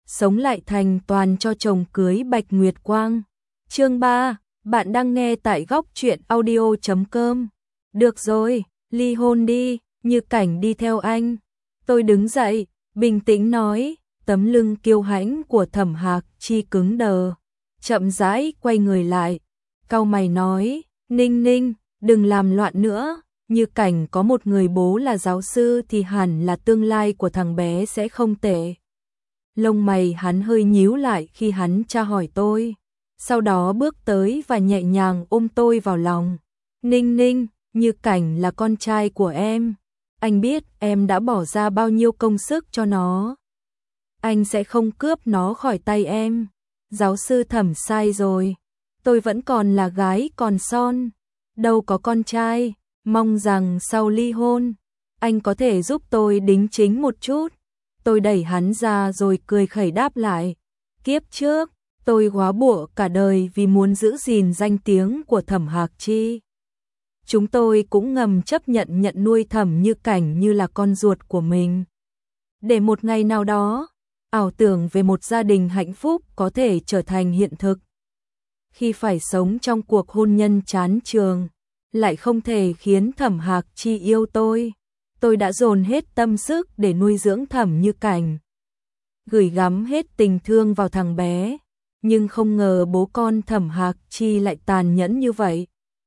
sống lại thành toàn cho chồng cưới Bạch Nguyệt Quang. Chương 3, bạn đang nghe tại góc truyện audio.com. Được rồi, ly hôn đi, Như Cảnh đi theo anh. Tôi đứng dậy, bình tĩnh nói, tấm lưng kiêu hãnh của Thẩm Hạc Chi cứng đờ. Chậm rãi quay người lại, cau mày nói, Ninh Ninh, đừng làm loạn nữa. Như Cảnh có một người bố là giáo sư thì hẳn là tương lai của thằng bé sẽ không tệ. Lông mày hắn hơi nhíu lại khi hắn tra hỏi tôi. Sau đó bước tới và nhẹ nhàng ôm tôi vào lòng. Ninh Ninh, Như Cảnh là con trai của em. Anh biết em đã bỏ ra bao nhiêu công sức cho nó. Anh sẽ không cướp nó khỏi tay em. Giáo sư Thẩm sai rồi. Tôi vẫn còn là gái còn son. Đâu có con trai. Mong rằng sau ly hôn, anh có thể giúp tôi đính chính một chút. Tôi đẩy hắn ra rồi cười khẩy đáp lại. Kiếp trước, tôi góa bụa cả đời vì muốn giữ gìn danh tiếng của Thẩm Hạc Chi. Chúng tôi cũng ngầm chấp nhận nuôi Thẩm Như Cảnh như là con ruột của mình. Để một ngày nào đó, ảo tưởng về một gia đình hạnh phúc có thể trở thành hiện thực. Khi phải sống trong cuộc hôn nhân chán chường, lại không thể khiến Thẩm Hạc Chi yêu tôi đã dồn hết tâm sức để nuôi dưỡng Thẩm Như Cảnh, gửi gắm hết tình thương vào thằng bé, nhưng không ngờ bố con Thẩm Hạc Chi lại tàn nhẫn như vậy.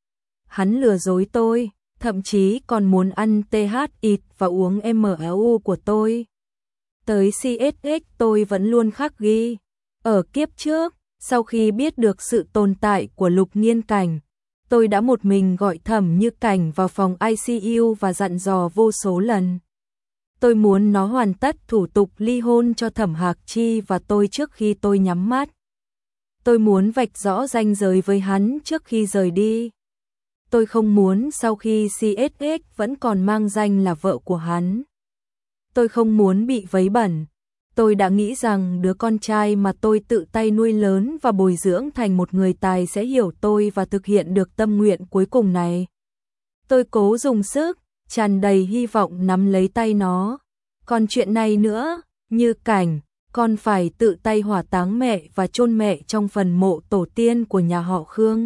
Hắn lừa dối tôi, thậm chí còn muốn ăn THX và uống MLU của tôi. Tới CSX tôi vẫn luôn khắc ghi. Ở kiếp trước, sau khi biết được sự tồn tại của Lục Nghiên Cảnh, tôi đã một mình gọi Thẩm Như Cảnh vào phòng ICU và dặn dò vô số lần. Tôi muốn nó hoàn tất thủ tục ly hôn cho Thẩm Hạc Chi và tôi trước khi tôi nhắm mắt. Tôi muốn vạch rõ ranh giới với hắn trước khi rời đi. Tôi không muốn sau khi CSX vẫn còn mang danh là vợ của hắn. Tôi không muốn bị vấy bẩn. Tôi đã nghĩ rằng đứa con trai mà tôi tự tay nuôi lớn và bồi dưỡng thành một người tài sẽ hiểu tôi và thực hiện được tâm nguyện cuối cùng này. Tôi cố dùng sức, tràn đầy hy vọng nắm lấy tay nó. Còn chuyện này nữa, Như Cảnh, con phải tự tay hỏa táng mẹ và chôn mẹ trong phần mộ tổ tiên của nhà họ Khương.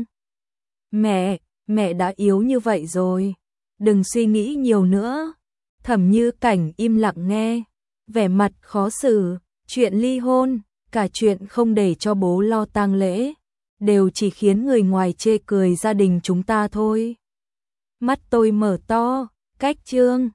Mẹ đã yếu như vậy rồi. Đừng suy nghĩ nhiều nữa. Thẩm Như Cảnh im lặng nghe, vẻ mặt khó xử. Chuyện ly hôn, cả chuyện không để cho bố lo tang lễ, đều chỉ khiến người ngoài chê cười gia đình chúng ta thôi. Mắt tôi mở to, cách chương.